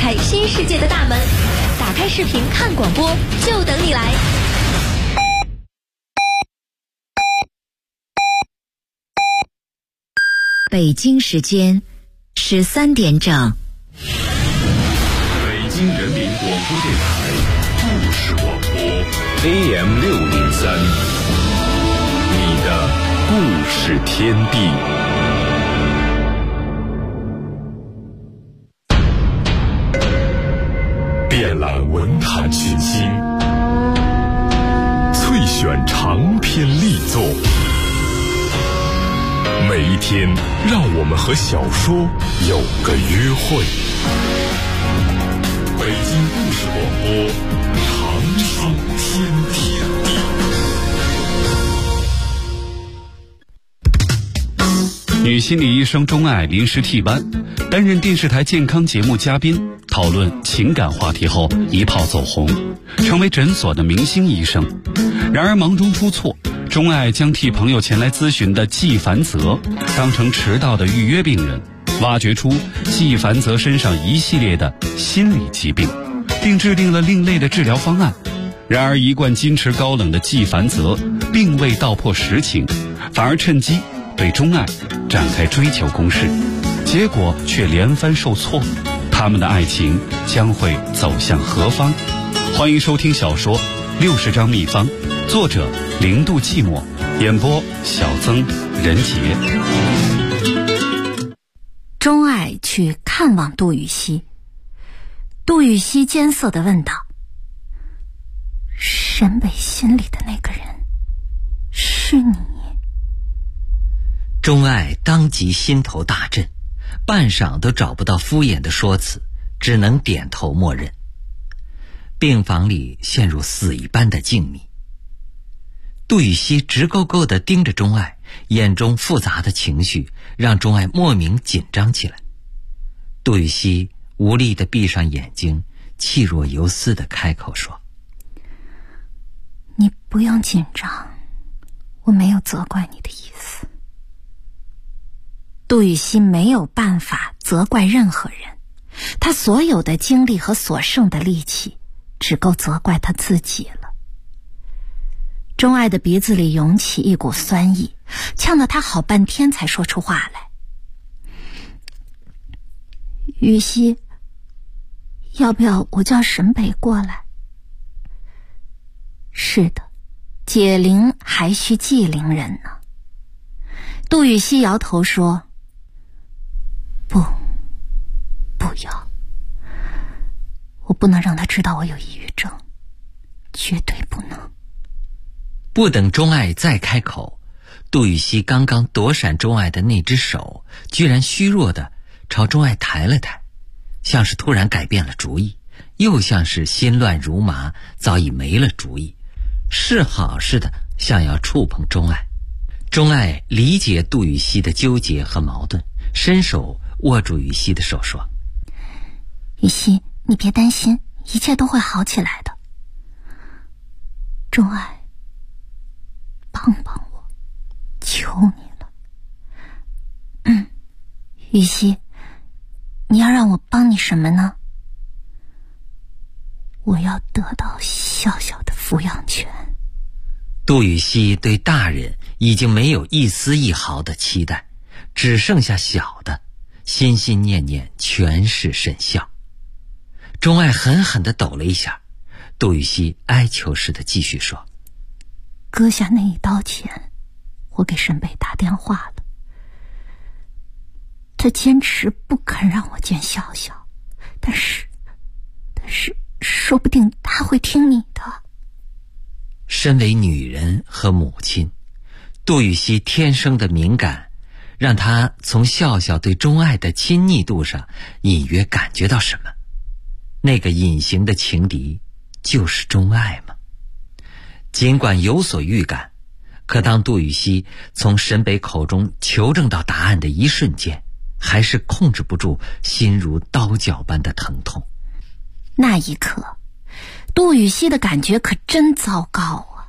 开新世界的大门。打开视频看广播，就等你来。 北京时间13点整。 北京人民广播电台故事广播 AM603，你的故事天地。遍览文坛群星，萃选长篇力作。每一天，让我们和小说有个约会。北京故事广播，长青天地。 女心理医生钟爱临时替班，担任电视台健康节目嘉宾，讨论情感话题后一炮走红，成为诊所的明星医生。然而忙中出错，钟爱将替朋友前来咨询的季凡泽当成迟到的预约病人，挖掘出季凡泽身上一系列的心理疾病，并制定了另类的治疗方案。然而一贯矜持高冷的季凡泽并未道破实情，反而趁机对钟爱展开追求攻势，结果却连番受挫。他们的爱情将会走向何方？欢迎收听小说《60张秘方》，作者0度寂寞，演播小曾、任杰。 钟爱去看望杜雨溪，杜雨溪艰涩地问道：“沈北心里的那个人是你？” 钟爱当即心头大震，半晌都找不到敷衍的说辞，只能点头默认。病房里陷入死一般的静谧。杜雨溪直勾勾地盯着钟爱，眼中复杂的情绪让钟爱莫名紧张起来。杜雨溪无力地闭上眼睛，气若游丝地开口说：“ 你不用紧张，我没有责怪你的意思。”杜雨溪没有办法责怪任何人，他所有的精力和所剩的力气只够责怪他自己了。钟爱的鼻子里涌起一股酸意，呛得他好半天才说出话来：“雨溪，要不要我叫沈北过来？”“是的，解铃还需系铃人呢。”杜雨溪摇头说：“不要，我不能让他知道我有抑郁症，绝对不能。” 不等钟爱再开口，杜雨溪刚刚躲闪钟爱的那只手居然虚弱地朝钟爱抬了抬，像是突然改变了主意，又像是心乱如麻，早已没了主意，是好似的想要触碰钟爱。钟爱理解杜雨溪的纠结和矛盾，伸手握住雨溪的手说：“ 雨溪，你别担心，一切都会好起来的。钟爱，帮帮我，求你了。”“雨溪，你要让我帮你什么呢？”“我要得到小小的抚养权。” 杜雨溪对大人已经没有一丝一毫的期待，只剩下小的，心心念念全是甚孝。钟爱狠狠地抖了一下，杜雨溪哀求似的继续说：“ 割下那一刀前，我给沈北打电话了，他坚持不肯让我见笑笑，但是说不定他会听你的。” 身为女人和母亲，杜雨溪天生的敏感，让她从笑笑对钟爱的亲昵度上隐约感觉到什么。那个隐形的情敌就是钟爱吗？尽管有所预感，可当杜雨溪从沈北口中求证到答案的一瞬间，还是控制不住心如刀绞般的疼痛。 那一刻，杜雨溪的感觉可真糟糕啊！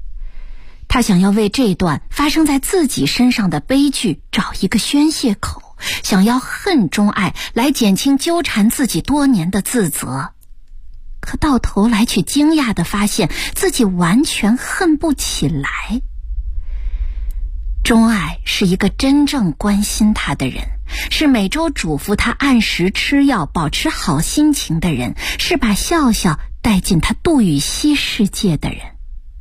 他想要为这段发生在自己身上的悲剧找一个宣泄口， 想要恨钟爱来减轻纠缠自己多年的自责，可到头来却惊讶地发现自己完全恨不起来。钟爱是一个真正关心他的人，是每周嘱咐他按时吃药保持好心情的人，是把笑笑带进他杜雨溪世界的人。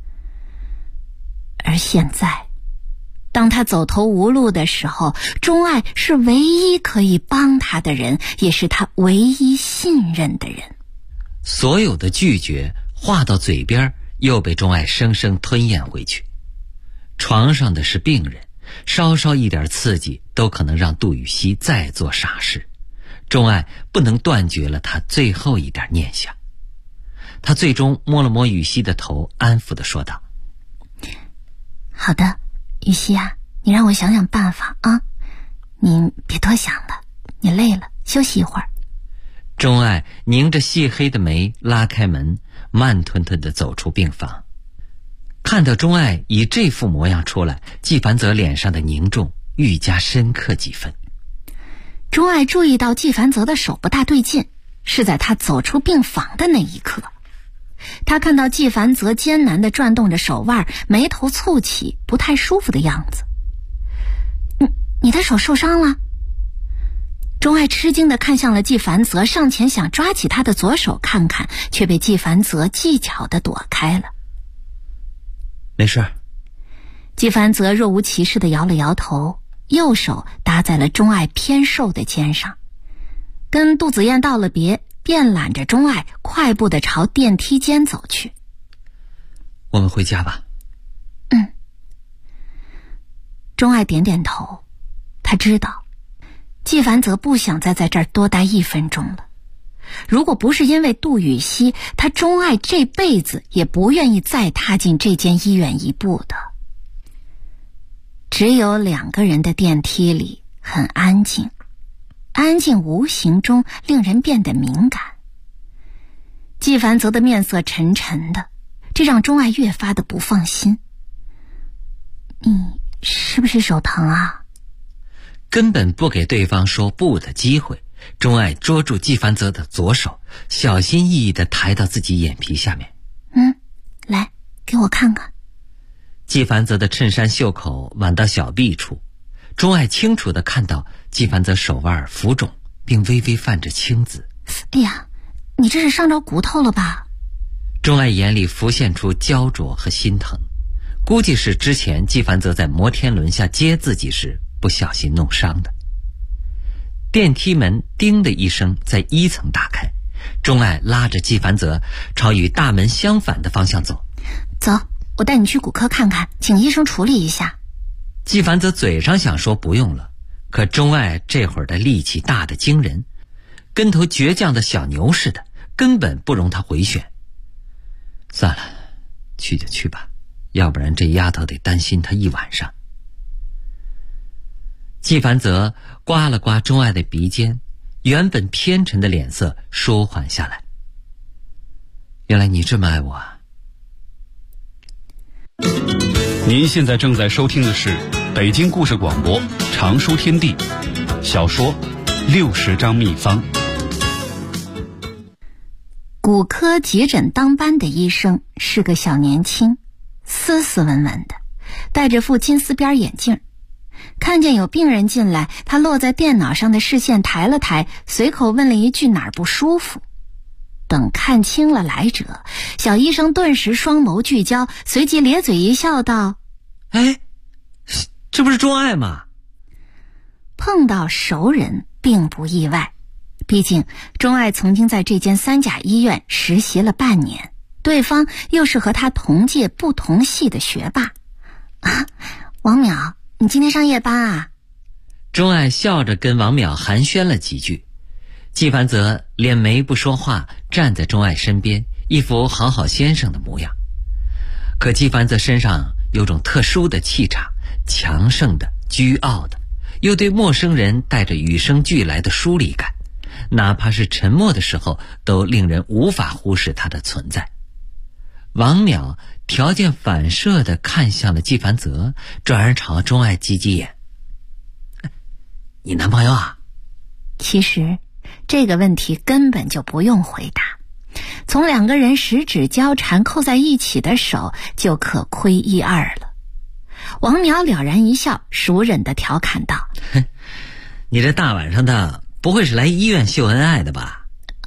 而现在当他走投无路的时候，钟爱是唯一可以帮他的人，也是他唯一信任的人。 所有的拒绝话到嘴边，又被钟爱生生吞咽回去。床上的是病人，稍稍一点刺激都可能让杜雨溪再做傻事。钟爱不能断绝了他最后一点念想。他最终摸了摸雨溪的头，安抚地说道： 好的，雨溪啊，你让我想想办法啊，你别多想了，你累了休息一会儿。 钟爱拧着细黑的眉，拉开门，慢吞吞地走出病房。看到钟爱以这副模样出来，纪凡泽脸上的凝重愈加深刻几分。 钟爱注意到纪凡泽的手不大对劲，是在他走出病房的那一刻。他看到纪凡泽艰难地转动着手腕，眉头蹙起，不太舒服的样子。你的手受伤了？钟爱吃惊地看向了纪凡泽，上前想抓起他的左手看看，却被纪凡泽技巧地躲开了。 没事。 纪凡泽若无其事地摇了摇头，右手搭在了钟爱偏瘦的肩上，跟杜子燕道了别，便揽着钟爱快步地朝电梯间走去。 我们回家吧。 钟爱点点头，他知道纪凡泽不想再在这儿多待1分钟了。如果不是因为杜雨溪，他钟爱这辈子也不愿意再踏进这间医院一步的。只有2个人的电梯里很安静，安静无形中令人变得敏感。纪凡泽的面色沉沉的，这让钟爱越发的不放心。你是不是手疼啊？ 根本不给对方说不的机会，钟爱捉住纪凡泽的左手，小心翼翼地抬到自己眼皮下面。 来，给我看看。 纪凡泽的衬衫袖口挽到小臂处，钟爱清楚地看到纪凡泽手腕浮肿，并微微泛着青紫。 哎呀，你这是伤着骨头了吧？ 钟爱眼里浮现出焦灼和心疼，估计是之前纪凡泽在摩天轮下接自己时不小心弄伤的。电梯门叮的一声在1层打开，钟爱拉着纪凡泽朝与大门相反的方向走。 走，我带你去骨科看看，请医生处理一下。 纪凡泽嘴上想说不用了，可钟爱这会儿的力气大得惊人，跟头倔强的小牛似的，根本不容他回旋。算了，去就去吧，要不然这丫头得担心他一晚上。纪凡泽刮了刮钟爱的鼻尖，原本偏沉的脸色舒缓下来。原来你这么爱我啊。 您现在正在收听的是北京故事广播常书天地小说60张秘方。 骨科急诊当班的医生是个小年轻，斯斯文文的，戴着副金丝边眼镜。看见有病人进来，他落在电脑上的视线抬了抬，随口问了一句哪儿不舒服。等看清了来者，小医生顿时双眸聚焦，随即咧嘴一笑道： 哎，这不是钟爱吗？ 碰到熟人并不意外，毕竟钟爱曾经在这间3甲医院实习了半年，对方又是和他同届不同系的学霸。王淼，你今天上夜班啊？ 钟爱笑着跟王淼寒暄了几句，纪凡泽脸眉不说话，站在钟爱身边，一副好好先生的模样。可纪凡泽身上有种特殊的气场，强盛的、倨傲的，又对陌生人带着与生俱来的疏离感，哪怕是沉默的时候，都令人无法忽视他的存在。王淼条件反射地看向了纪凡泽，转而朝钟爱挤挤眼。 你男朋友啊？ 其实这个问题根本就不用回答，从两个人十指交缠扣在一起的手就可窥一二了。王淼了然一笑，熟稔地调侃道： 你这大晚上的不会是来医院秀恩爱的吧？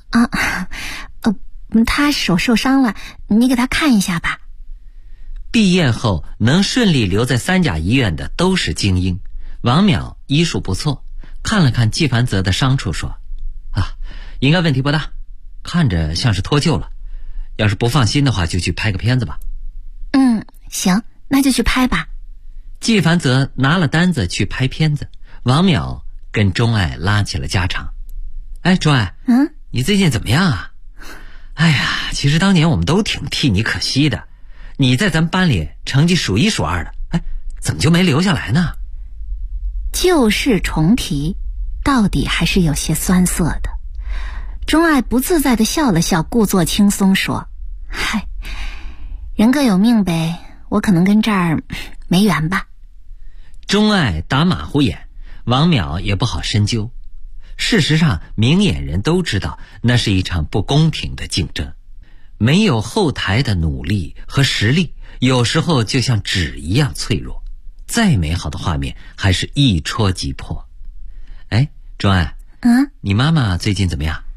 他手受伤了，你给他看一下吧。 毕业后能顺利留在三甲医院的都是精英，王淼医术不错，看了看季凡泽的伤处说：应该问题不大，看着像是脱臼了，要是不放心的话就去拍个片子吧。 行，那就去拍吧。 季凡泽拿了单子去拍片子，王淼跟钟爱拉起了家常。钟爱，你最近怎么样啊？哎呀，其实当年我们都挺替你可惜的，你在咱班里成绩数一数二的，怎么就没留下来呢？ 旧事重提，到底还是有些酸涩的。钟爱不自在地笑了笑，故作轻松说：人各有命呗，我可能跟这儿没缘吧。 钟爱打马虎眼，王淼也不好深究。事实上，明眼人都知道那是一场不公平的竞争，没有后台的努力和实力，有时候就像纸一样脆弱，再美好的画面还是一戳即破。钟爱，你妈妈最近怎么样？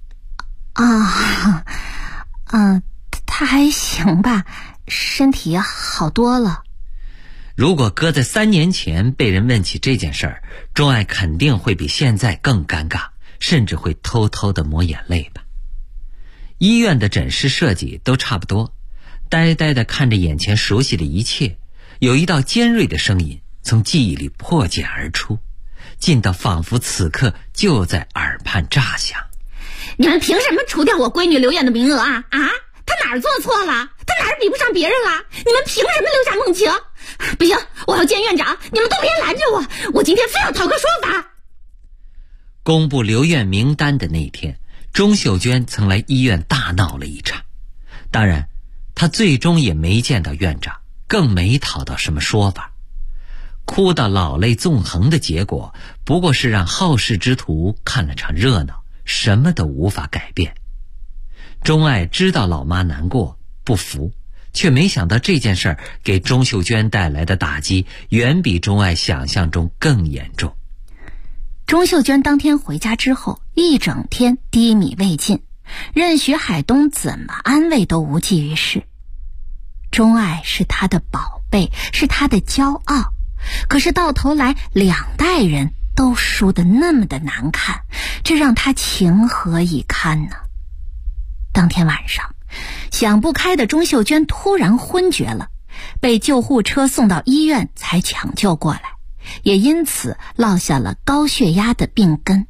她还行吧，身体好多了。 如果搁在3年前被人问起这件事儿，钟爱肯定会比现在更尴尬，甚至会偷偷地抹眼泪吧。医院的诊室设计都差不多，呆呆地看着眼前熟悉的一切，有一道尖锐的声音从记忆里破茧而出，近到仿佛此刻就在耳畔炸响。 你们凭什么除掉我闺女留院的名额啊？她哪儿做错了？她哪儿比不上别人了？你们凭什么留下梦晴？不行，我要见院长，你们都别拦着我今天非要讨个说法。 公布留院名单的那天，钟秀娟曾来医院大闹了一场，当然她最终也没见到院长，更没讨到什么说法。哭到老泪纵横的结果，不过是让好事之徒看了场热闹，什么都无法改变。钟爱知道老妈难过不服，却没想到这件事儿给钟秀娟带来的打击远比钟爱想象中更严重。 钟秀娟当天回家之后，一整天低迷未尽，任徐海东怎么安慰都无济于事。钟爱是她的宝贝，是她的骄傲，可是到头来2代人都输得那么的难看，这让她情何以堪呢？当天晚上，想不开的钟秀娟突然昏厥了，被救护车送到医院才抢救过来，也因此落下了高血压的病根。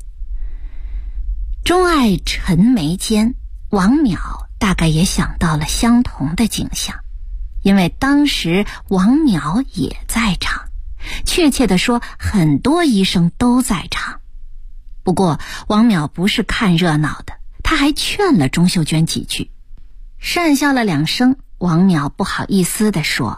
钟爱沉眉间，王淼大概也想到了相同的景象，因为当时王淼也在场，确切地说，很多医生都在场。不过王淼不是看热闹的，他还劝了钟秀娟几句。讪笑了2声，王淼不好意思地说：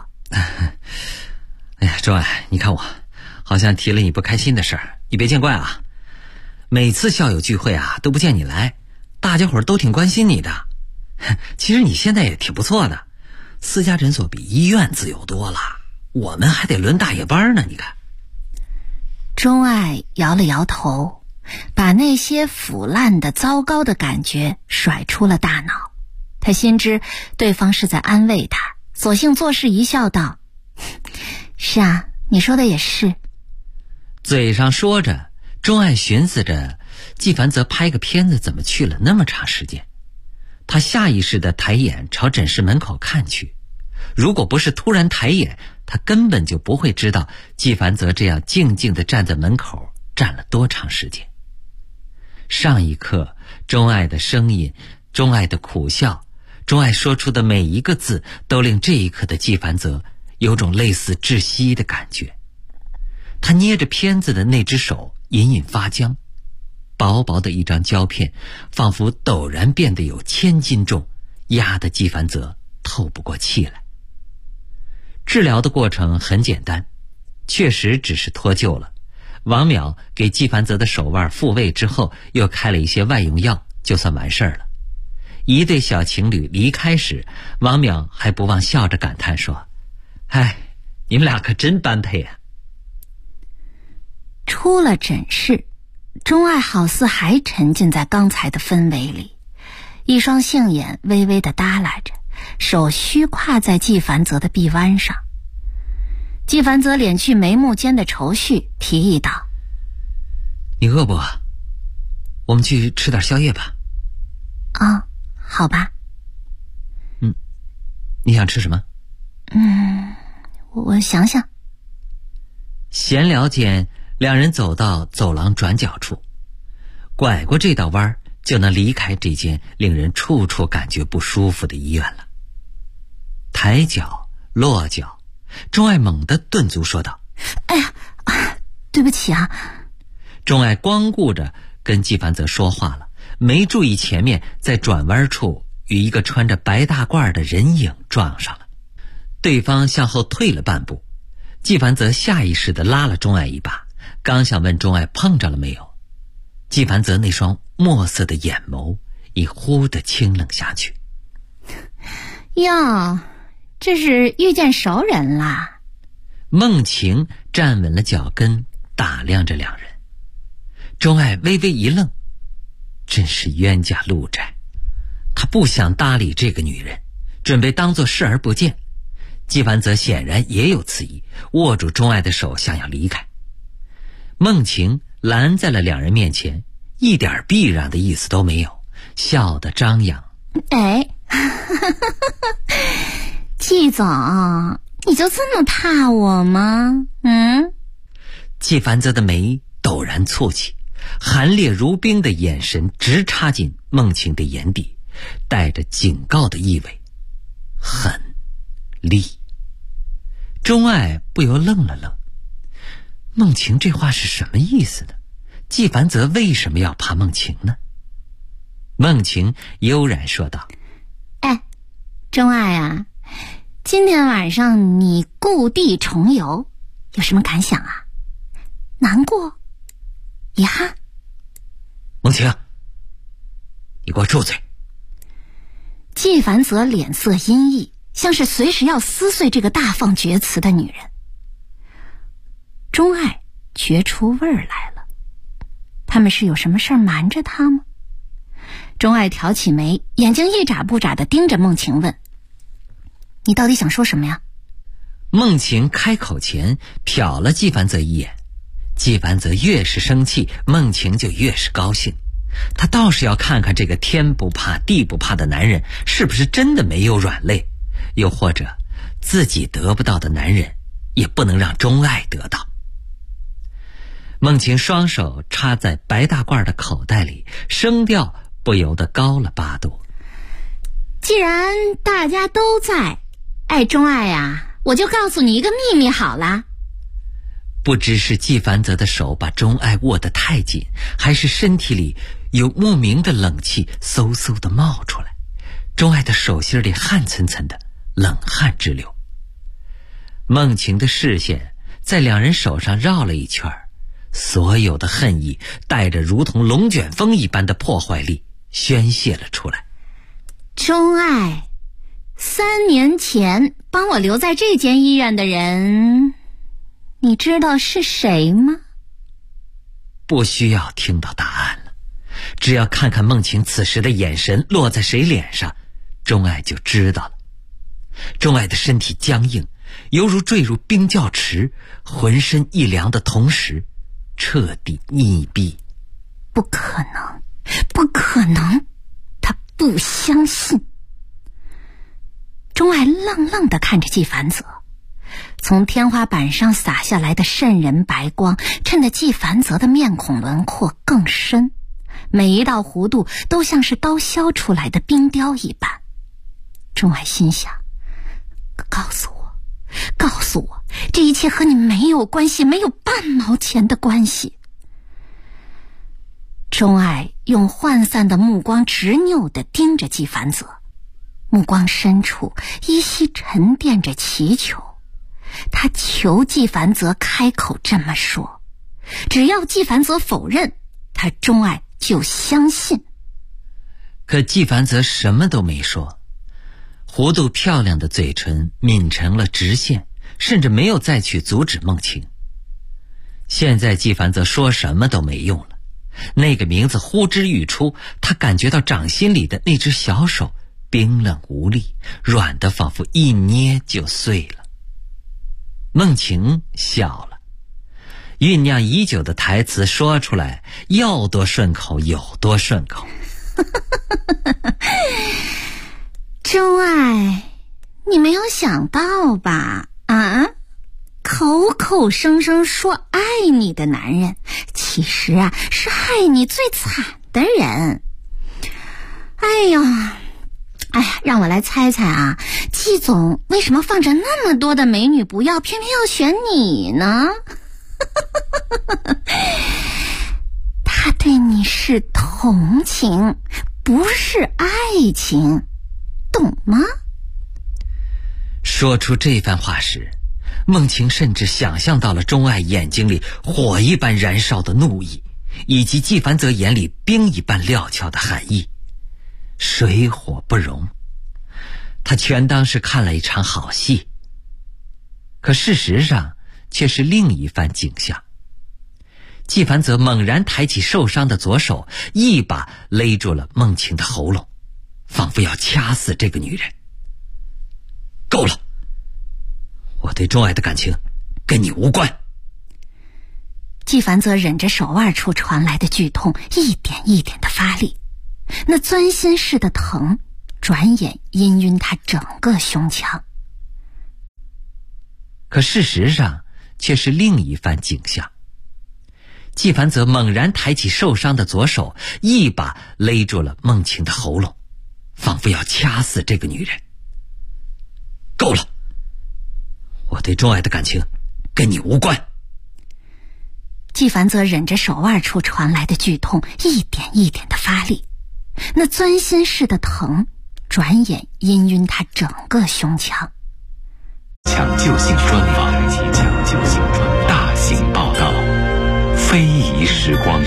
钟爱，你看我好像提了你不开心的事儿，你别见怪啊。每次校友聚会都不见你来，大家伙都挺关心你的。其实你现在也挺不错的，私家诊所比医院自由多了，我们还得轮大夜班呢，你看。 钟爱摇了摇头，把那些腐烂的糟糕的感觉甩出了大脑。他心知对方是在安慰他，索性作势一笑道：是啊，你说的也是。 嘴上说着，钟爱寻思着季凡泽拍个片子怎么去了那么长时间。他下意识地抬眼朝诊室门口看去，如果不是突然抬眼，他根本就不会知道季凡泽这样静静地站在门口站了多长时间。上一刻，钟爱的声音，钟爱的苦笑，钟爱说出的每一个字，都令这一刻的季凡泽有种类似窒息的感觉。他捏着片子的那只手隐隐发僵，薄薄的一张胶片仿佛陡然变得有1000斤重，压得季凡泽透不过气来。治疗的过程很简单，确实只是脱臼了， 王淼给纪凡泽的手腕复位之后，又开了一些外用药，就算完事儿了。一对小情侣离开时，王淼还不忘笑着感叹说：“哎，你们俩可真般配啊！” 出了诊室，钟爱好似还沉浸在刚才的氛围里，一双杏眼微微地耷拉着，手虚跨在纪凡泽的臂弯上。纪凡泽敛去眉目间的愁绪，提议道：“ 你饿不？我们去吃点宵夜吧。”“ 啊，好吧。”“ 你想吃什么？”“ 我想想。” 闲聊间，两人走到走廊转角处，拐过这道弯就能离开这间令人处处感觉不舒服的医院了。抬脚落脚，钟爱猛地顿足说道：“ 哎呀，对不起啊。” 钟爱光顾着跟纪凡泽说话了，没注意前面在转弯处与一个穿着白大褂的人影撞上了。对方向后退了半步，纪凡泽下意识地拉了钟爱一把，刚想问钟爱碰着了没有，纪凡泽那双墨色的眼眸已忽地清冷下去。 “哟，这是遇见熟人啦。” 梦晴站稳了脚跟，打量着两人。钟爱微微一愣，真是冤家路窄。他不想搭理这个女人，准备当作视而不见。纪凡泽显然也有此意，握住钟爱的手想要离开。梦晴拦在了两人面前，一点避让的意思都没有，笑得张扬。 “哎，纪总，你就这么怕我吗？” 纪凡泽的眉陡然蹙起，寒冽如冰的眼神直插进梦晴的眼底，带着警告的意味，狠厉。钟爱不由愣了愣，梦晴这话是什么意思呢？纪凡泽为什么要怕梦晴呢？梦晴悠然说道：“ 哎，钟爱啊，今天晚上你故地重游，有什么感想啊？难过？遗憾？”“ 梦晴，你给我住嘴！” 纪凡泽脸色阴翳，像是随时要撕碎这个大放厥词的女人。钟爱觉出味儿来了，他们是有什么事儿瞒着他吗？钟爱挑起眉，眼睛一眨不眨地盯着梦晴问：“你到底想说什么呀？” 梦晴开口前瞟了纪凡泽一眼，纪凡泽越是生气，梦晴就越是高兴。他倒是要看看这个天不怕地不怕的男人是不是真的没有软肋，又或者自己得不到的男人也不能让钟爱得到。梦晴双手插在白大褂的口袋里，声调不由得高了8度。 “既然大家都在，钟爱呀，我就告诉你一个秘密好了。” 不知是纪凡泽的手把钟爱握得太紧，还是身体里有莫名的冷气嗖嗖地冒出来，钟爱的手心里汗涔涔的，冷汗直流。梦晴的视线在两人手上绕了一圈，所有的恨意带着如同龙卷风一般的破坏力宣泄了出来。 “钟爱，3年前帮我留在这间医院的人，你知道是谁吗？” 不需要听到答案了，只要看看梦晴此时的眼神落在谁脸上，钟爱就知道了。钟爱的身体僵硬，犹如坠入冰窖池，浑身一凉的同时彻底溺毙。 不可能，不可能，他不相信。钟爱愣愣地看着纪凡泽，从天花板上洒下来的渗人白光衬得纪凡泽的面孔轮廓更深，每一道弧度都像是刀削出来的冰雕一般。钟爱心想，告诉我，这一切和你没有关系，没有半毛钱的关系。钟爱用涣散的目光执拗地盯着纪凡泽，目光深处依稀沉淀着祈求。他求纪凡泽开口这么说， 只要纪梵泽否认，他钟爱就相信。 可纪梵泽什么都没说，弧度漂亮的嘴唇抿成了直线，甚至没有再去阻止梦晴。现在纪梵泽说什么都没用了，那个名字呼之欲出，他感觉到掌心里的那只小手冰冷无力，软得仿佛一捏就碎了。梦晴笑了，酝酿已久的台词说出来，要多顺口有多顺口。 钟爱，你没有想到吧？啊，口口声声说爱你的男人，其实啊是害你最惨的人。哎呀，让我来猜猜啊，季总为什么放着那么多的美女不要，偏偏要选你呢？他对你是同情，不是爱情，懂吗？ 说出这番话时，梦晴甚至想象到了钟爱眼睛里火一般燃烧的怒意，以及纪梵泽眼里冰一般料峭的寒意，水火不容。他全当是看了一场好戏，可事实上却是另一番景象。纪梵泽猛然抬起受伤的左手，一把勒住了梦晴的喉咙，仿佛要掐死这个女人。够了，我对钟爱的感情跟你无关。 纪梵泽忍着手腕处传来的剧痛，一点一点的发力，那钻心似的疼转眼氤氲他整个胸腔。 可事实上却是另一番景象。纪梵泽猛然抬起受伤的左手，一把勒住了梦晴的喉咙，仿佛要掐死这个女人。够了，我对钟爱的感情跟你无关。 纪梵泽忍着手腕处传来的剧痛，一点一点的发力，那钻心似的疼转眼氤氲他整个胸腔。 抢救性专访，大型报道，非遗时光。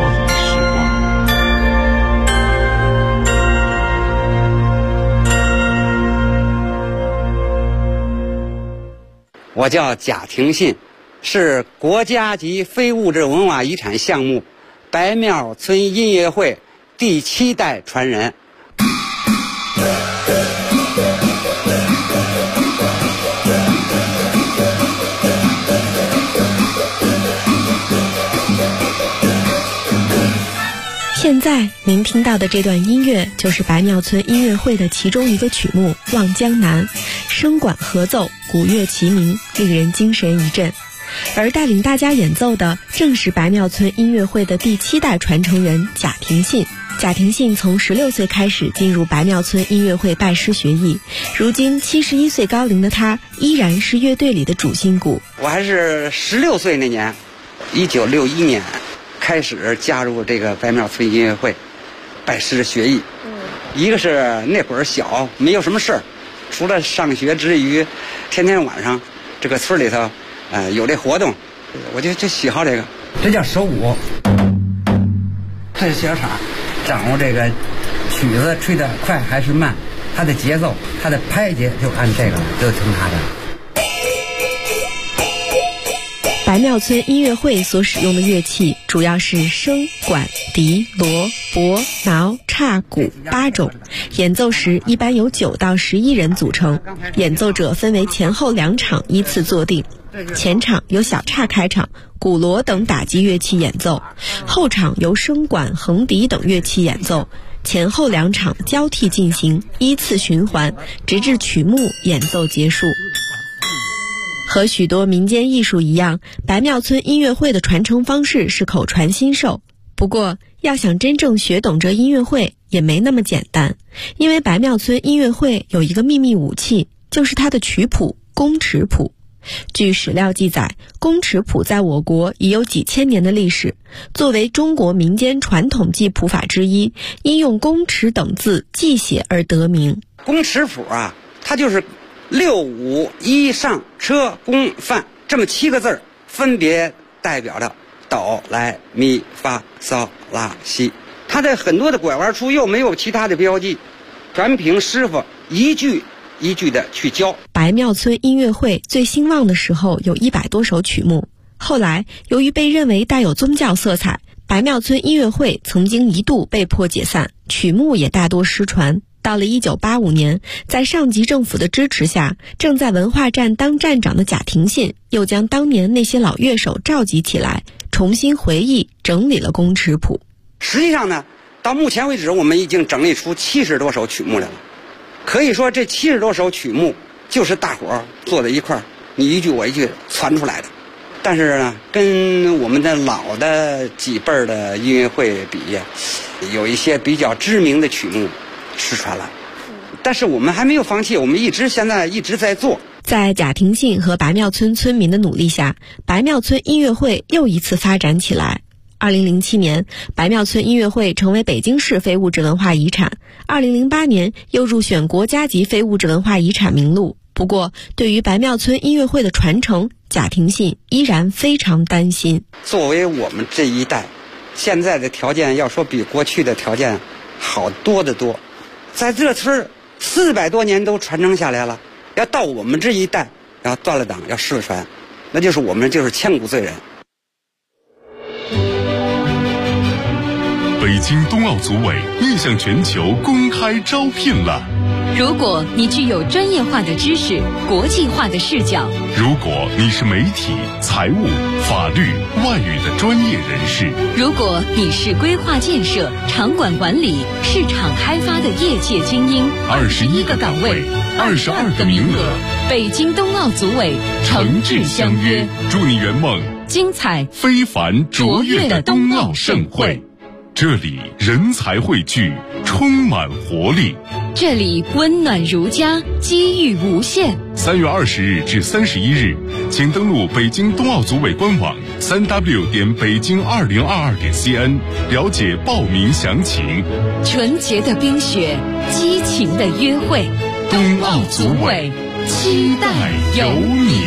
我叫贾廷信，是国家级非物质文化遗产项目白庙村音乐会第7代传人。 现在您听到的这段音乐就是白庙村音乐会的其中一个曲目《望江南》，声管合奏，鼓乐齐鸣，令人精神一振。而带领大家演奏的正是白庙村音乐会的第7代传承人贾廷信。贾廷信从16岁开始进入白庙村音乐会拜师学艺，如今71岁高龄的他依然是乐队里的主心骨。 我还是16岁那年，1961年开始加入这个白庙村音乐会，拜师学艺。一个是那会儿小，没有什么事儿，除了上学之余，天天晚上这个村里头，有这活动，我就喜好这个。这叫手鼓，这是小场，掌握这个曲子吹得快还是慢，它的节奏，它的拍节就按这个了，就听它的。 白庙村音乐会所使用的乐器主要是笙、管、笛、锣、钹、挠、叉、鼓8种，演奏时一般由9到11人组成，演奏者分为前后2场依次坐定。前场由小叉开场，鼓锣等打击乐器演奏，后场由笙管、横笛等乐器演奏，前后2场交替进行，依次循环，直至曲目演奏结束。和许多民间艺术一样，白庙村音乐会的传承方式是口传心授。不过，要想真正学懂这音乐会也没那么简单，因为白庙村音乐会有一个秘密武器，就是它的曲谱宫尺谱。据史料记载，宫尺谱在我国已有几千年的历史，作为中国民间传统记谱法之一，因用宫尺等字记写而得名。 宫尺谱啊，它就是6、5、1上车、宫、范这么7个字，分别代表着哆来咪发嗦拉西，它在很多的拐弯处又没有其他的标记，全凭师傅一句一句的去教。 白庙村音乐会最兴旺的时候有100多首曲目，后来由于被认为带有宗教色彩，白庙村音乐会曾经一度被迫解散，曲目也大多失传。到了1985年，在上级政府的支持下，正在文化站当站长的贾廷信又将当年那些老乐手召集起来，重新回忆整理了工尺谱。 实际上呢，到目前为止我们已经整理出70多首曲目来了，可以说这70多首曲目就是大伙儿坐在一块儿，你一句我一句传出来的。但是呢，跟我们的老的几辈儿的音乐会比，有一些比较知名的曲目失传了，但是我们还没有放弃，我们现在一直在做。 在贾廷信和白庙村村民的努力下，白庙村音乐会又一次发展起来。2007年，白庙村音乐会成为北京市非物质文化遗产，2008年又入选国家级非物质文化遗产名录。不过，对于白庙村音乐会的传承，贾廷信依然非常担心。 作为我们这一代，现在的条件要说比过去的条件好多得多，在这村400多年都传承下来了，要到我们这一代要断了档要失传，那就是我们就是千古罪人。 北京冬奥组委面向全球公开招聘了。 如果你具有专业化的知识、国际化的视角， 如果你是媒体、财务、法律、外语的专业人士， 如果你是规划建设、场馆管理、市场开发的业界精英，21个岗位，22个名额，北京冬奥组委诚挚相约， 祝你圆梦精彩非凡卓越的冬奥盛会。这里人才汇聚，充满活力。 这里温暖如家，机遇无限。 3月20日至31日，请登录北京冬奥组委官网3w.北京2022.cn 了解报名详情。 纯洁的冰雪，激情的约会， 冬奥组委期待有你。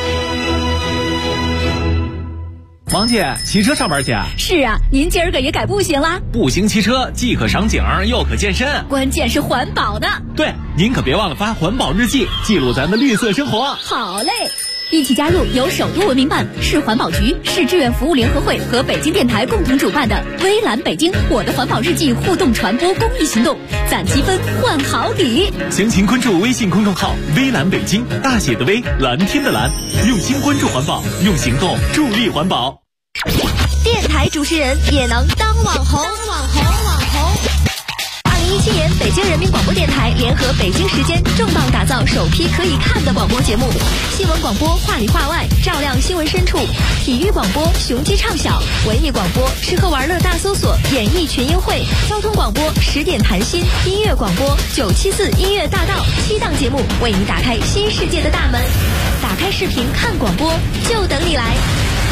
王姐，骑车上班去啊？ 是啊，您今儿个也改步行啦？ 步行骑车既可赏景又可健身， 关键是环保呢。 对，您可别忘了发环保日记，记录咱的绿色生活。 好嘞，一起加入由首都文明办、市环保局、市志愿服务联合会和北京电台共同主办的微蓝北京我的环保日记互动传播公益行动，攒积分换好礼。 详情关注微信公众号微蓝北京，大写的微，蓝天的蓝，用心关注环保，用行动助力环保。 电台主持人也能当网红。2017年，北京人民广播电台联合北京时间重磅打造首批可以看的广播节目，新闻广播话里话外，照亮新闻深处；体育广播雄鸡唱晓，文艺广播吃喝玩乐大搜索，演艺群英会；交通广播10点谈心，音乐广播974音乐大道，7档节目为你打开新世界的大门。打开视频看广播，就等你来。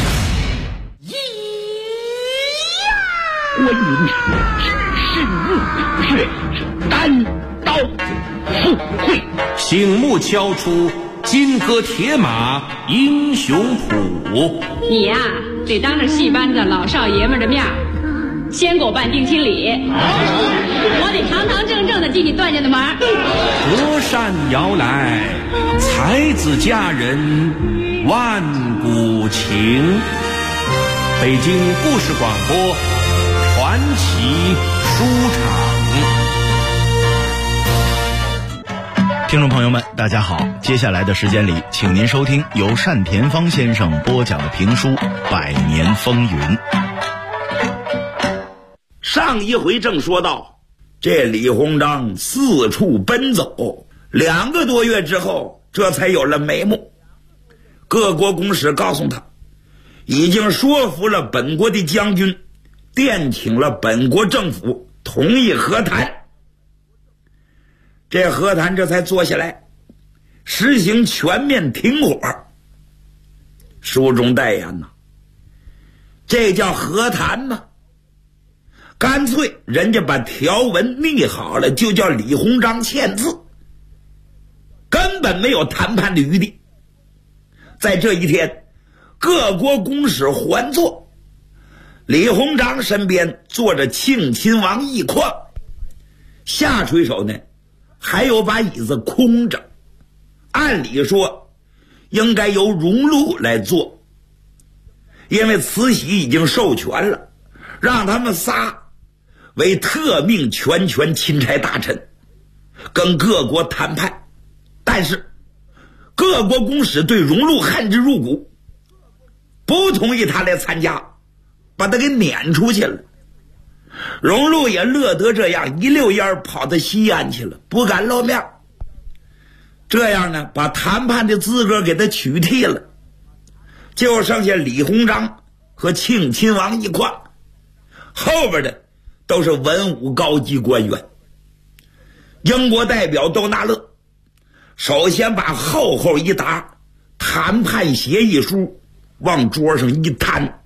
关云指示木血单刀赴会， 醒目敲出金戈铁马英雄谱。 你呀，得当着戏班子老少爷们的面先给我办定亲礼，我得堂堂正正的进你段家的门。 隔山摇来，才子佳人万古情。北京故事广播传奇书场。听众朋友们，大家好，接下来的时间里，请您收听由单田芳先生播讲的评书《百年风云》。 上一回正说到，这李鸿章四处奔走，2个多月之后，这才有了眉目。各国公使告诉他，已经说服了本国的将军，电请了本国政府同意和谈。这和谈这才坐下来，实行全面停火。书中代言呐，这叫和谈吗？干脆人家把条文拟好了，就叫李鸿章签字，根本没有谈判的余地。在这一天，各国公使还座， 李鸿章身边坐着庆亲王奕匡，下水手呢还有把椅子空着，按理说应该由荣禄来坐，因为慈禧已经授权了，让他们仨为特命全权钦差大臣，跟各国谈判。但是各国公使对荣禄恨之入骨，不同意他来参加，把他给撵出去了。荣禄也乐得这样，一溜烟跑到西安去了，不敢露面。这样呢，把谈判的资格给他取缔了，就剩下李鸿章和庆亲王奕匡，后边的都是文武高级官员。英国代表窦纳勒首先把厚厚一沓谈判协议书往桌上一摊，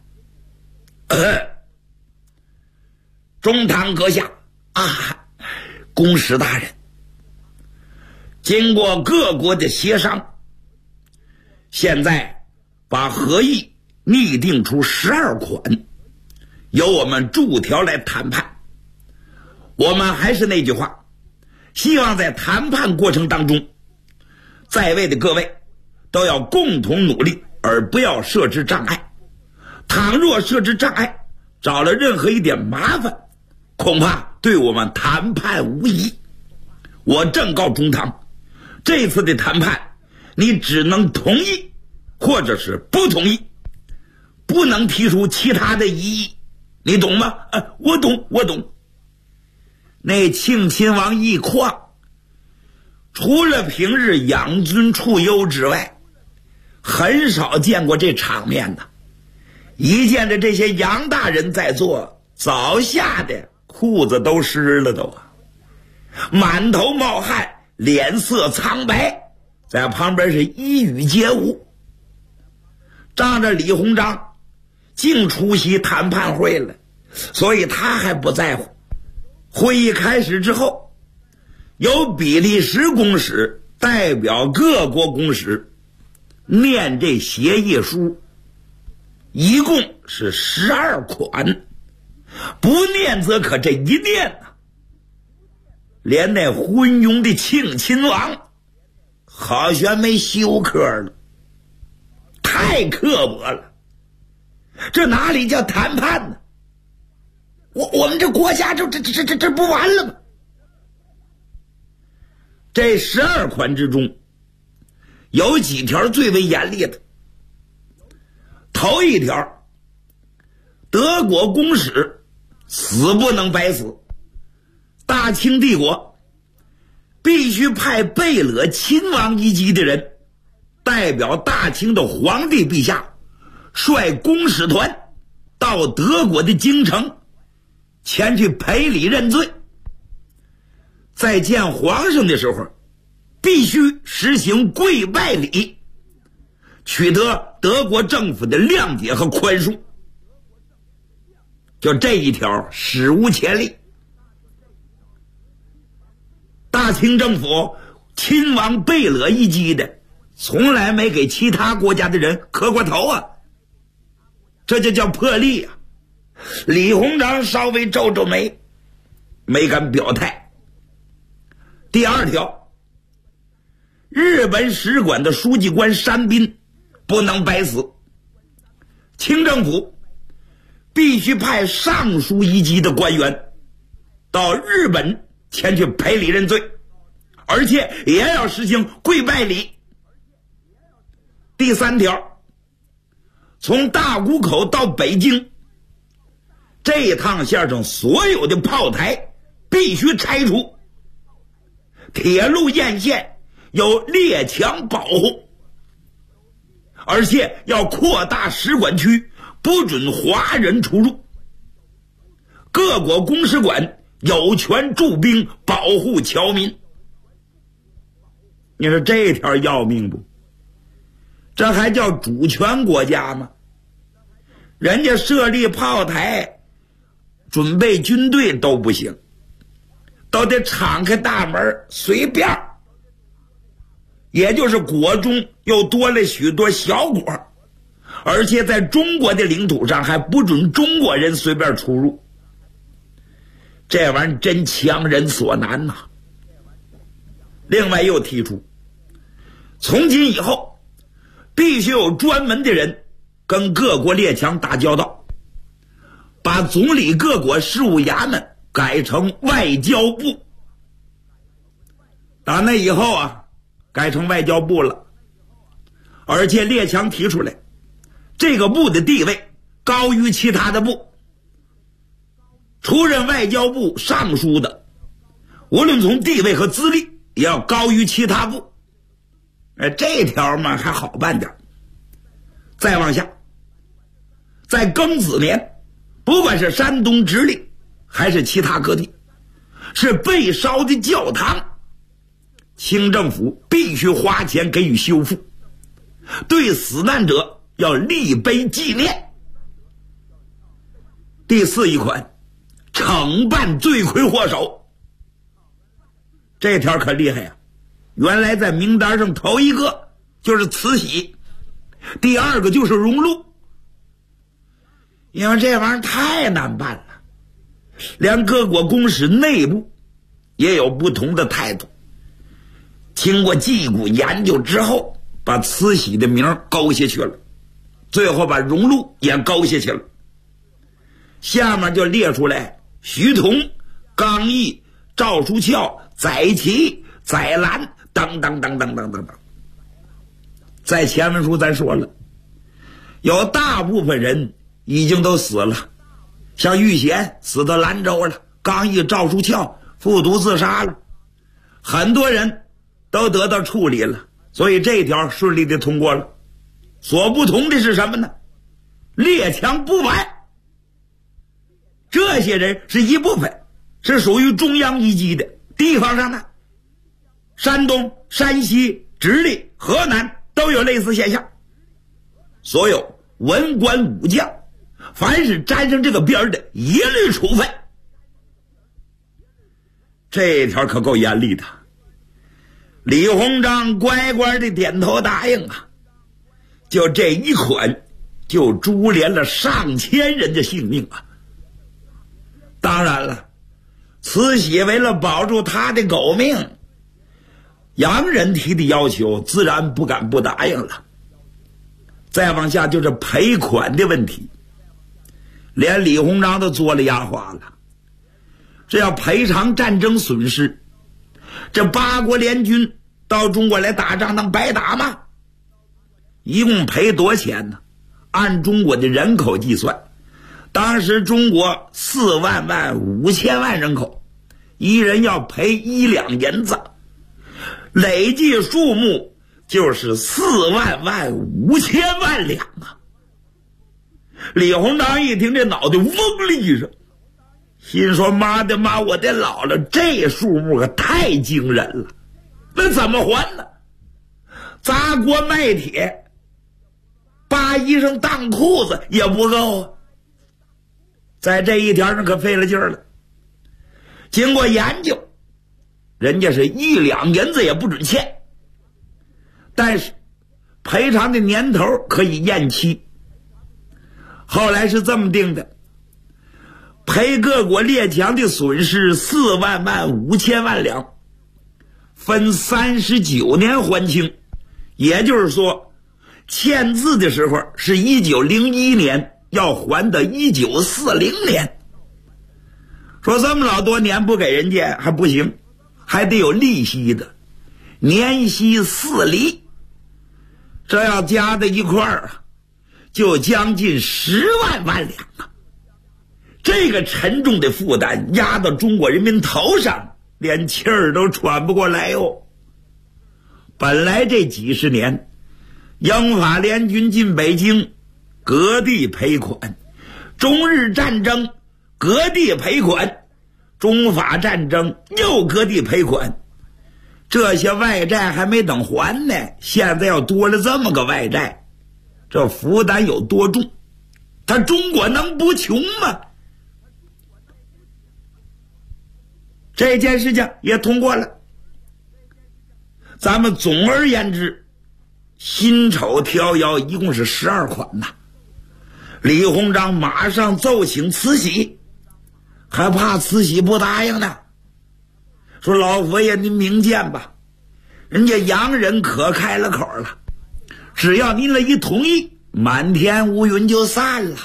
中堂阁下啊，公使大人，经过各国的协商，现在把合议拟定出12款，由我们逐条来谈判。我们还是那句话，希望在谈判过程当中，在位的各位都要共同努力，而不要设置障碍。倘若设置障碍，找了任何一点麻烦，恐怕对我们谈判无益。我正告中堂，这次的谈判你只能同意或者是不同意，不能提出其他的异议，你懂吗？我懂。那庆亲王奕匡除了平日养尊处优之外，很少见过这场面的。一见着这些洋大人在座，早吓得裤子都湿了都啊，满头冒汗，脸色苍白，在旁边是一语皆无。仗着李鸿章净出席谈判会了，所以他还不在乎。会议开始之后，由比利时公使代表各国公使念这协议书，一共是12款，不念则可，这一念啊，连那昏庸的庆亲王好像没休克了，太刻薄了。这哪里叫谈判呢？我们这国家这不完了吗？这12款之中，有几条最为严厉的。头一条，德国公使死不能白死，大清帝国必须派贝勒亲王一级的人代表大清的皇帝陛下，率公使团到德国的京城前去赔礼认罪。在见皇上的时候，必须实行跪拜礼，取得德国政府的谅解和宽恕。就这一条史无前例。大清政府亲王贝勒一级的从来没给其他国家的人磕过头啊，这就叫破例啊。李鸿章稍微皱皱眉，没敢表态。第二条，日本使馆的书记官山彬不能白死，清政府必须派尚书一级的官员到日本前去赔礼认罪，而且也要实行跪拜礼。第三条，从大沽口到北京这一趟线上所有的炮台必须拆除，铁路沿线有列强保护，而且要扩大使馆区，不准华人出入。各国公使馆有权驻兵保护侨民。你说这条要命不？这还叫主权国家吗？人家设立炮台准备军队都不行，都得敞开大门随便，也就是果中又多了许多小果， 而且在中国的领土上还不准中国人随便出入。这玩意儿真强人所难呐。另外又提出，从今以后必须有专门的人跟各国列强打交道，把总理各国事务衙门改成外交部。打那以后啊，改成外交部了，而且列强提出来，这个部的地位高于其他的部，出任外交部尚书的，无论从地位和资历也要高于其他部。这条嘛还好办点。再往下，在庚子年，不管是山东直隶还是其他各地，是被烧的教堂，清政府必须花钱给予修复，对死难者要立碑纪念。第4一款，惩办罪魁祸首。这条可厉害呀！原来在名单上头一个就是慈禧，第2个就是荣禄。因为这玩意儿太难办了，连各国公使内部也有不同的态度。经过击鼓研究之后，把慈禧的名勾下去了，最后把荣禄也勾下去了。下面就列出来徐桐、刚毅、赵书翘、载祺、载澜等等等等等等等。在前文书咱说了，有大部分人已经都死了，像玉贤死到兰州了，刚毅、赵书翘服毒自杀了，很多人都得到处理了，所以这条顺利的通过了。所不同的是什么呢？列强不完，这些人是一部分，是属于中央一级的，地方上呢，山东、山西、直隶、河南都有类似现象。所有文官武将，凡是沾上这个边的，一律处分。这条可够严厉的。李鸿章乖乖的点头答应啊，就这一款就株连了上千人的性命啊。当然了，慈禧为了保住他的狗命，洋人提的要求自然不敢不答应了。再往下就是赔款的问题，连李鸿章都做了压花了。这要赔偿战争损失，这8国联军到中国来打仗能白打吗？一共赔多少钱呢？按中国的人口计算，当时中国4万5千万人口，一人要赔1两银子，累计数目就是4万5千万两啊！李鸿章一听，这脑袋嗡了一声，心说妈的妈，我的姥姥，这数目可太惊人了，那怎么还呢？砸锅卖铁，扒衣裳当裤子也不够啊！在这一条上可费了劲了。经过研究，人家是1两银子也不准欠，但是赔偿的年头可以延期。后来是这么定的，赔各国列强的损失4万5千万两，分39年还清。也就是说，签字的时候是1901年，要还到1940年。说这么老多年不给人家还不行，还得有利息的，年息4厘，这要加在一块儿啊，就将近10万两啊！这个沉重的负担压到中国人民头上，连气儿都喘不过来哟。本来这几十年，英法联军进北京，各地赔款；中日战争，各地赔款；中法战争又各地赔款。这些外债还没等还呢，现在要多了这么个外债，这负担有多重？他中国能不穷吗？这件事情也通过了。咱们总而言之， 辛丑条腰一共是12款呐。李鸿章马上奏请慈禧，还怕慈禧不答应呢，说老佛爷您明鉴吧，人家洋人可开了口了，只要您了一同意，满天乌云就散了。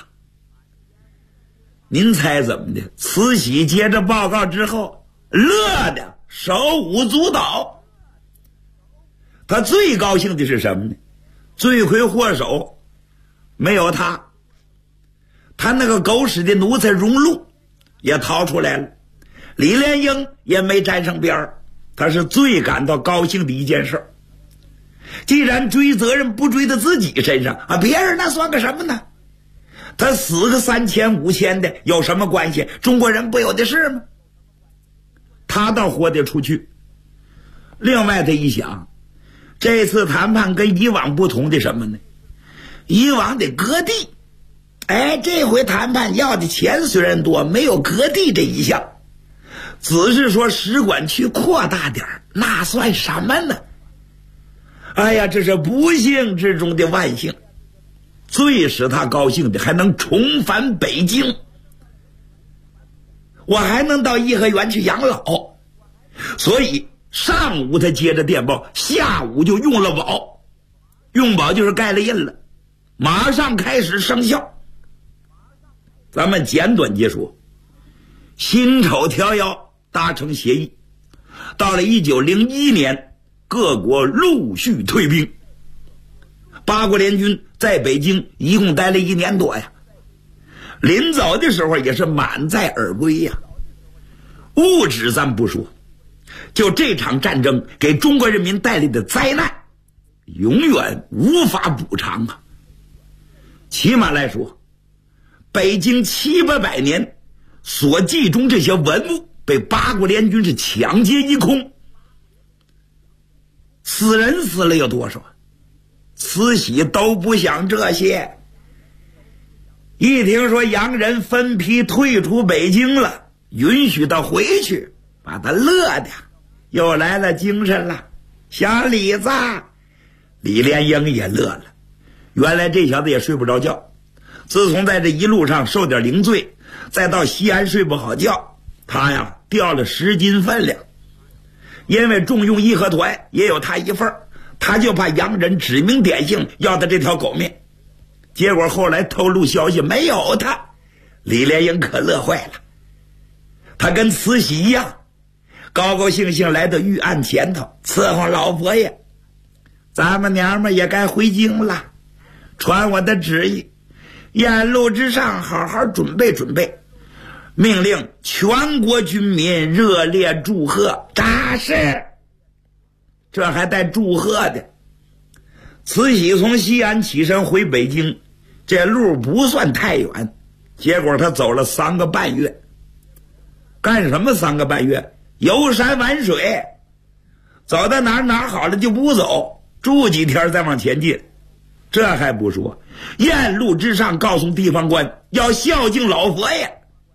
您猜怎么的？慈禧接着报告之后，乐的手舞足蹈。他最高兴的是什么呢？罪魁祸首没有他那个狗屎的奴才荣禄也逃出来了，李莲英也没沾上边儿。他是最感到高兴的一件事。既然追责任不追到自己身上啊，别人那算个什么呢？他死个3000、5000的有什么关系？中国人不有的是吗？他倒活得出去。另外他一想，这次谈判跟以往不同的什么呢？以往得割地，这回谈判要的钱虽然多，没有割地这一项，只是说使馆区扩大点，那算什么呢？哎呀，这是不幸之中的万幸。最使他高兴的还能重返北京，我还能到颐和园去养老。所以上午他接着电报，下午就用了宝，用宝就是盖了印了，马上开始生效。咱们简短结说，辛丑条腰达成协议，到了1901年，各国陆续退兵。八国联军在北京一共待了1年多呀，临走的时候也是满载而归呀。物质咱不说，就这场战争给中国人民带来的灾难，永远无法补偿啊。起码来说，北京700-800年所集中这些文物被八国联军是抢劫一空，死人死了有多少？慈禧都不想这些，一听说洋人分批退出北京了，允许他回去，把他乐的又来了精神了。小李子，李莲英也乐了。原来这小子也睡不着觉，自从在这一路上受点零醉，再到西安睡不好觉，他呀掉了10斤分量。因为重用义和团也有他一份，他就怕洋人指名点姓要他这条狗命。结果后来透露消息没有他，李莲英可乐坏了。他跟慈禧一样，高高兴兴来到御案前头伺候老佛爷。咱们娘们也该回京了，传我的旨意，沿路之上好好准备准备，命令全国军民热烈祝贺。扎实，这还带祝贺的。慈禧从西安起身回北京，这路不算太远，结果他走了3个半月。干什么3个半月？游山玩水，走到哪好了就不走，住几天再往前进。这还不说，沿路之上告诉地方官要孝敬老佛爷。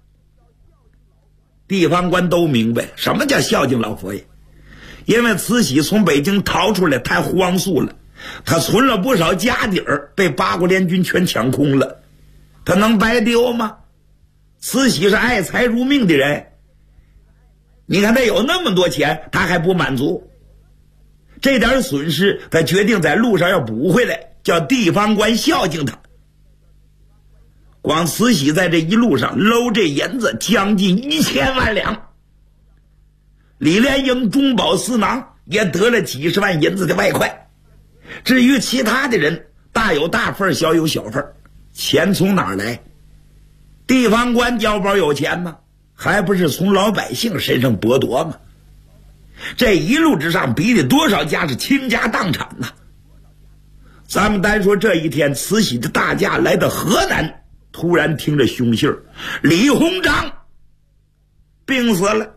地方官都明白什么叫孝敬老佛爷，因为慈禧从北京逃出来太荒速了，他存了不少家底儿，被八国联军全抢空了，他能白丢吗？慈禧是爱财如命的人，你看他有那么多钱，他还不满足，这点损失他决定在路上要补回来，叫地方官孝敬他。光慈禧在这一路上搂这银子将近1000万两，李莲英中饱私囊，也得了几十万银子的外快。至于其他的人，大有大份小有小份，钱从哪儿来？地方官腰包有钱吗？还不是从老百姓身上剥夺吗？这一路之上逼得多少家是倾家荡产呐。咱们单说这一天，慈禧的大驾来到河南，突然听着凶信儿，李鸿章病死了。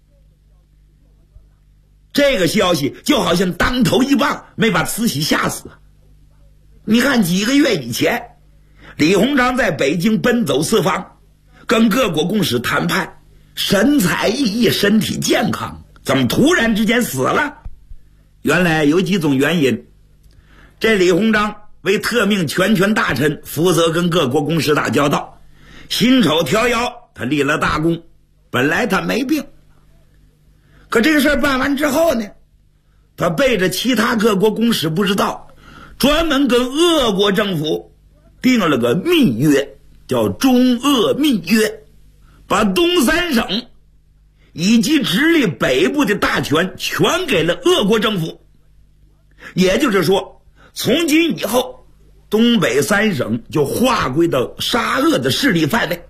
这个消息就好像当头一棒，没把慈禧吓死。你看几个月以前，李鸿章在北京奔走四方，跟各国公使谈判，神采奕奕，身体健康，怎么突然之间死了？原来有几种原因。 这李鸿章为特命全权大臣，负责跟各国公使打交道，辛丑调遥，他立了大功。本来他没病，可这个事儿办完之后呢，他背着其他各国公使不知道，专门跟俄国政府定了个密约，叫中俄密约，把东三省以及直隶北部的大权全给了俄国政府。也就是说，从今以后东北三省就划归到沙俄的势力范围。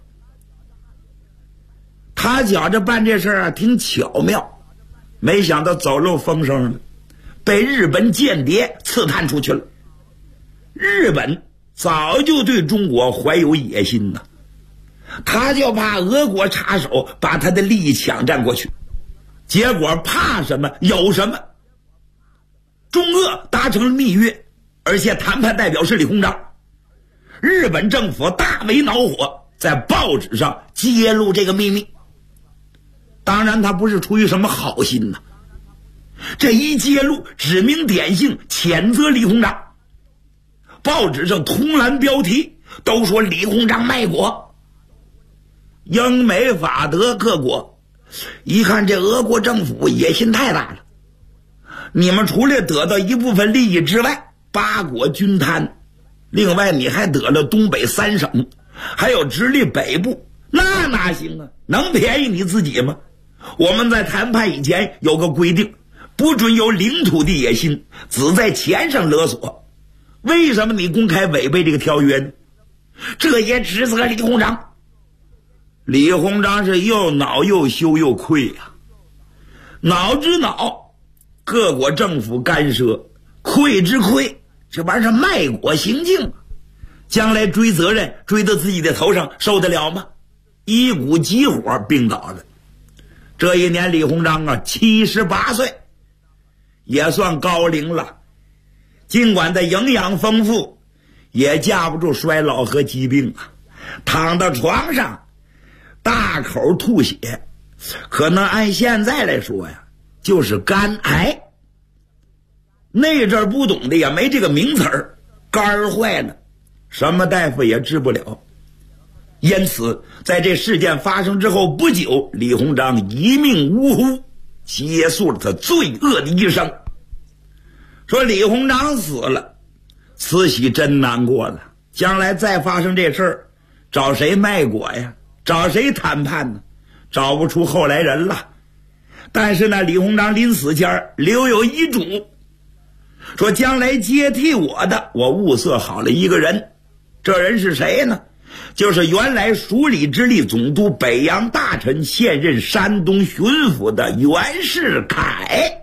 他觉着办这事儿啊挺巧妙，没想到走漏风声了，被日本间谍刺探出去了。日本早就对中国怀有野心呐，他就怕俄国插手把他的利益抢占过去。结果怕什么有什么，中俄达成了密约，而且谈判代表是李鸿章。日本政府大为恼火，在报纸上揭露这个秘密。当然他不是出于什么好心呐，这一揭露指名点姓谴责李鸿章，报纸上通栏标题都说李鸿章卖国。英美法德各国一看这俄国政府野心太大了，你们除了得到一部分利益之外，八国均摊，另外你还得了东北三省，还有直隶北部，那哪行啊？能便宜你自己吗？我们在谈判以前有个规定，不准有领土的野心，只在钱上勒索。为什么你公开违背这个条约呢？这也指责李鸿章。李鸿章是又恼又羞又愧呀，恼之恼，各国政府干涉；愧之愧，这玩意儿是卖国行径，将来追责任追到自己的头上，受得了吗？一股急火病倒了。这一年李鸿章啊78岁，也算高龄了，尽管他营养丰富，也架不住衰老和疾病啊。躺到床上大口吐血，可能按现在来说呀就是肝癌。那阵儿不懂的也没这个名词儿，肝坏了什么大夫也治不了。因此在这事件发生之后不久，李鸿章一命呜呼，结束了他罪恶的一生。说李鸿章死了，慈禧真难过了，将来再发生这事儿，找谁卖国呀？找谁谈判呢？找不出后来人了。但是呢，李鸿章临死前留有遗嘱，说将来接替我的，我物色好了一个人。这人是谁呢？就是原来署理直隶总督北洋大臣，现任山东巡抚的袁世凯。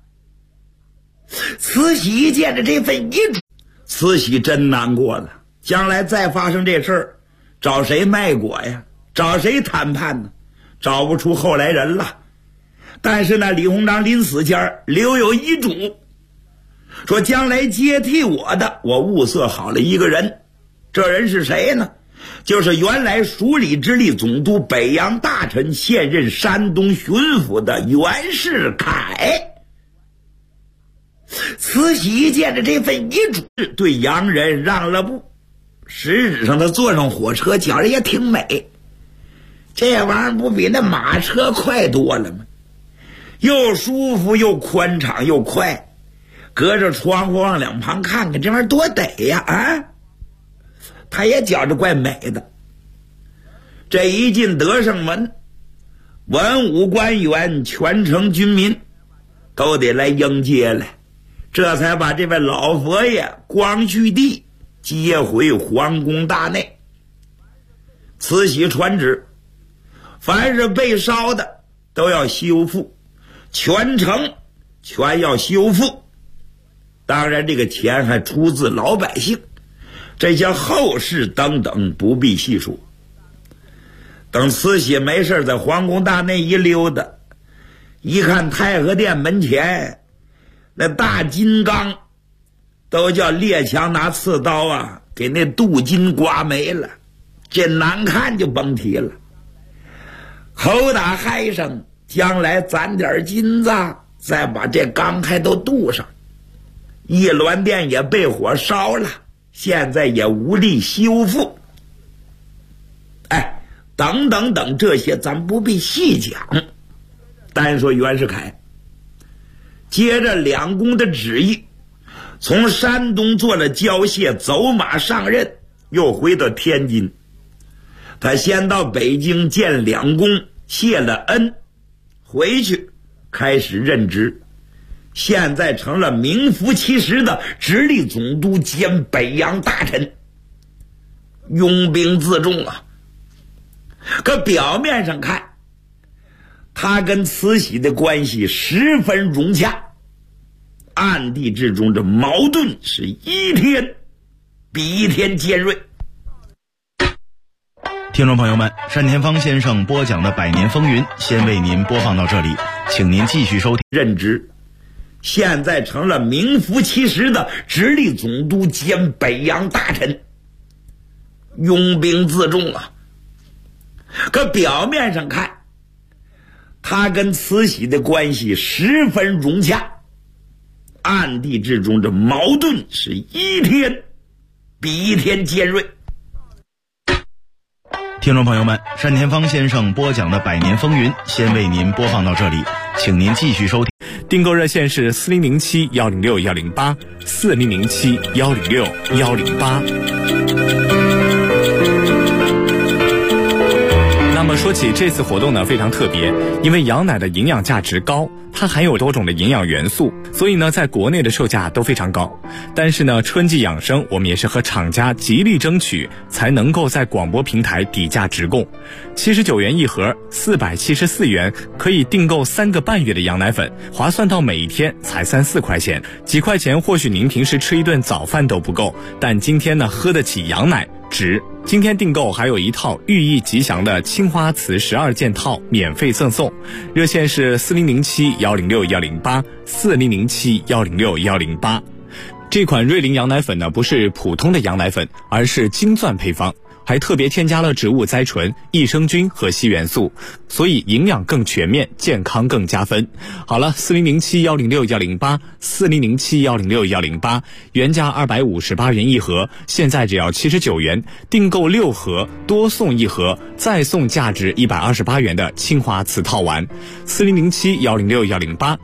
慈禧见着这份遗嘱，慈禧真难过了，将来再发生这事儿，找谁卖国呀？找谁谈判呢？找不出后来人了。但是呢，李鸿章临死前留有遗嘱，说将来接替我的，我物色好了一个人。这人是谁呢？就是原来署理直隶总督北洋大臣，现任山东巡抚的袁世凯。慈禧见着这份遗嘱，对洋人让了步。实质上他坐上火车觉着也挺美，这玩意儿不比那马车快多了吗？又舒服又宽敞又快，隔着窗户往两旁看看，这玩意儿多得呀啊！他也觉着怪美的。这一进德胜门，文武官员全城军民都得来迎接来，这才把这位老佛爷光绪帝接回皇宫大内。慈禧传旨，凡是被烧的都要修复，全城全要修复。当然这个钱还出自老百姓，这些后事等等不必细说。等慈禧没事在皇宫大内一溜达，一看太和殿门前那大金刚都叫列强拿刺刀啊给那镀金刮没了，这难看就甭提了。口打嗨声，将来攒点金子，再把这钢还都镀上。 一卵殿也被火烧了，现在也无力修复。等等等，这些咱不必细讲，单说袁世凯接着两公的旨意，从山东做了交卸，走马上任，又回到天津。他先到北京见两公，谢了恩，回去开始任职，现在成了名副其实的直隶总督兼北洋大臣，拥兵自重啊。可表面上看，他跟慈禧的关系十分融洽，暗地之中这矛盾是一天比一天尖锐。 听众朋友们，单田芳先生播讲的《百年风云》先为您播放到这里，请您继续收听。 任职现在成了名副其实的直隶总督兼北洋大臣，拥兵自重啊。可表面上看，他跟慈禧的关系十分融洽，暗地之中这矛盾是一天比一天尖锐。 听众朋友们，单田芳先生播讲的《百年风云》先为您播放到这里，请您继续收听。 订购热线是4007-106-108 4007-106-108。那么说起这次活动呢，非常特别，因为羊奶的营养价值高，它含有多种的营养元素，所以呢在国内的售价都非常高。但是呢春季养生，我们也是和厂家极力争取，才能够在广播平台底价直供。79元一盒，474元可以订购3个半月的羊奶粉，划算到每一天才3、4块钱。几块钱或许您平时吃一顿早饭都不够，但今天呢喝得起羊奶值。今天订购还有一套寓意吉祥的青花瓷12件套免费赠送，热线是4007-106-108 4007-106-108。这款瑞麟羊奶粉呢，不是普通的羊奶粉，而是金钻配方，还特别添加了植物甾醇、益生菌和硒元素，所以营养更全面，健康更加分。好了，4007-106-108 4007-106-108，原价258元一盒，现在只要79元，订购6盒多送1盒，再送价值128元的青花瓷套丸。4007-106-108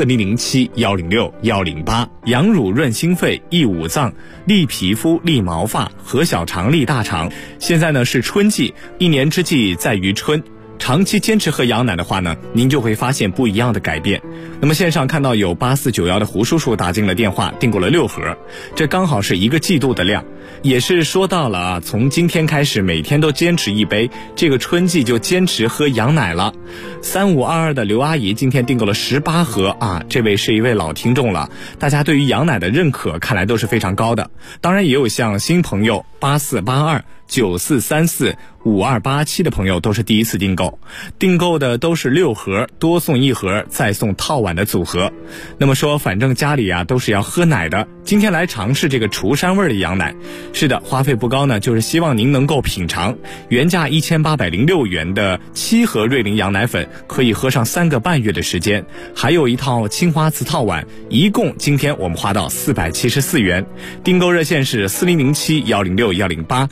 4007-106-108。羊乳润心肺，益五脏，利皮肤，利毛发，和小肠，利大肠。现在呢是春季，一年之计在于春，长期坚持喝羊奶的话呢，您就会发现不一样的改变。那么线上看到有8491的胡叔叔打进了电话，订购了6盒，这刚好是1个季度的量，也是说到了啊，从今天开始每天都坚持1杯，这个春季就坚持喝羊奶了。3522的刘阿姨今天订购了18盒啊，这位是一位老听众了，大家对于羊奶的认可看来都是非常高的。当然也有像新朋友8482 9434 5287的朋友都是第一次订购，订购的都是6盒多送1盒再送套碗的组合。那么说反正家里啊都是要喝奶的，今天来尝试这个厨山味的羊奶。是的，花费不高呢，就是希望您能够品尝。原价1806元的7盒瑞麟羊奶粉可以喝上3个半月的时间，还有一套青花瓷套碗，一共今天我们花到474元。订购热线是4007-106-108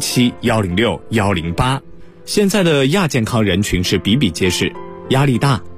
4007-106-108。现在的亚健康人群是比比皆是，压力大、